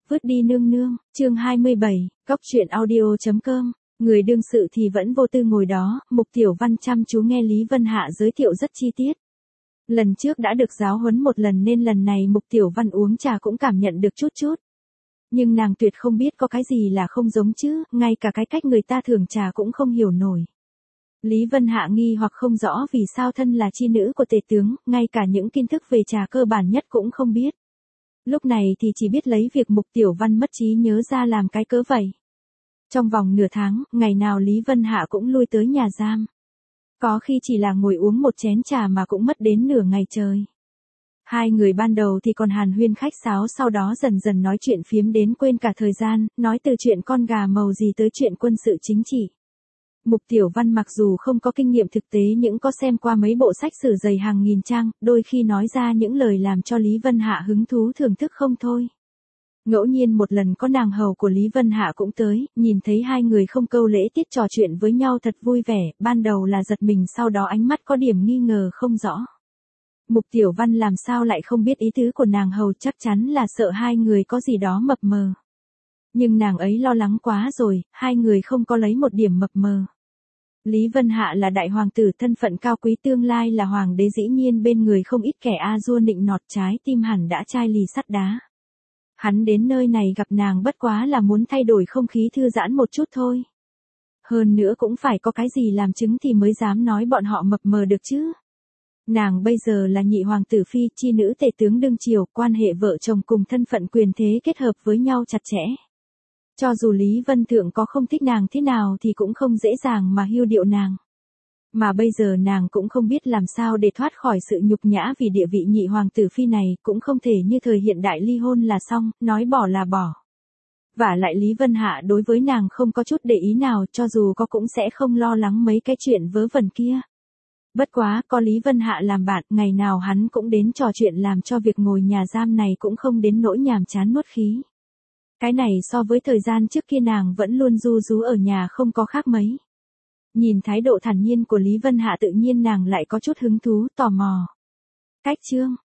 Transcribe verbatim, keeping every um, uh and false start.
vứt đi nương nương, chương hai mươi bảy, góc truyện audio.com, người đương sự thì vẫn vô tư ngồi đó, Mục Tiểu Văn chăm chú nghe Lý Vân Hạ giới thiệu rất chi tiết. Lần trước đã được giáo huấn một lần nên lần này Mục Tiểu Văn uống trà cũng cảm nhận được chút chút. Nhưng nàng tuyệt không biết có cái gì là không giống chứ, ngay cả cái cách người ta thưởng trà cũng không hiểu nổi. Lý Vân Hạ nghi hoặc không rõ vì sao thân là chi nữ của tể tướng, ngay cả những kiến thức về trà cơ bản nhất cũng không biết. Lúc này thì chỉ biết lấy việc Mục Tiểu Văn mất trí nhớ ra làm cái cớ vậy. Trong vòng nửa tháng, ngày nào Lý Vân Hạ cũng lui tới nhà giam. Có khi chỉ là ngồi uống một chén trà mà cũng mất đến nửa ngày trời. Hai người ban đầu thì còn hàn huyên khách sáo, sau đó dần dần nói chuyện phiếm đến quên cả thời gian, nói từ chuyện con gà màu gì tới chuyện quân sự chính trị. Mục Tiểu Văn mặc dù không có kinh nghiệm thực tế nhưng có xem qua mấy bộ sách sử dày hàng nghìn trang, đôi khi nói ra những lời làm cho Lý Vân Hạ hứng thú thưởng thức không thôi. Ngẫu nhiên một lần có nàng hầu của Lý Vân Hạ cũng tới, nhìn thấy hai người không câu lễ tiết trò chuyện với nhau thật vui vẻ, ban đầu là giật mình sau đó ánh mắt có điểm nghi ngờ không rõ. Mục Tiểu Văn làm sao lại không biết ý tứ của nàng hầu, chắc chắn là sợ hai người có gì đó mập mờ. Nhưng nàng ấy lo lắng quá rồi, hai người không có lấy một điểm mập mờ. Lý Vân Hạ là đại hoàng tử thân phận cao quý, tương lai là hoàng đế, dĩ nhiên bên người không ít kẻ a dua nịnh nọt, trái tim hẳn đã chai lì sắt đá. Hắn đến nơi này gặp nàng bất quá là muốn thay đổi không khí thư giãn một chút thôi. Hơn nữa cũng phải có cái gì làm chứng thì mới dám nói bọn họ mập mờ được chứ. Nàng bây giờ là nhị hoàng tử phi, chi nữ tể tướng đương triều, quan hệ vợ chồng cùng thân phận quyền thế kết hợp với nhau chặt chẽ. Cho dù Lý Vân Thượng có không thích nàng thế nào thì cũng không dễ dàng mà hiu điệu nàng. Mà bây giờ nàng cũng không biết làm sao để thoát khỏi sự nhục nhã vì địa vị nhị hoàng tử phi này, cũng không thể như thời hiện đại ly hôn là xong, nói bỏ là bỏ. Vả lại Lý Vân Hạ đối với nàng không có chút để ý nào, cho dù có cũng sẽ không lo lắng mấy cái chuyện vớ vẩn kia. Bất quá, có Lý Vân Hạ làm bạn, ngày nào hắn cũng đến trò chuyện làm cho việc ngồi nhà giam này cũng không đến nỗi nhàm chán nuốt khí. Cái này so với thời gian trước kia nàng vẫn luôn ru rú ở nhà không có khác mấy. Nhìn thái độ thản nhiên của Lý Vân Hạ tự nhiên nàng lại có chút hứng thú, tò mò. Cách chương,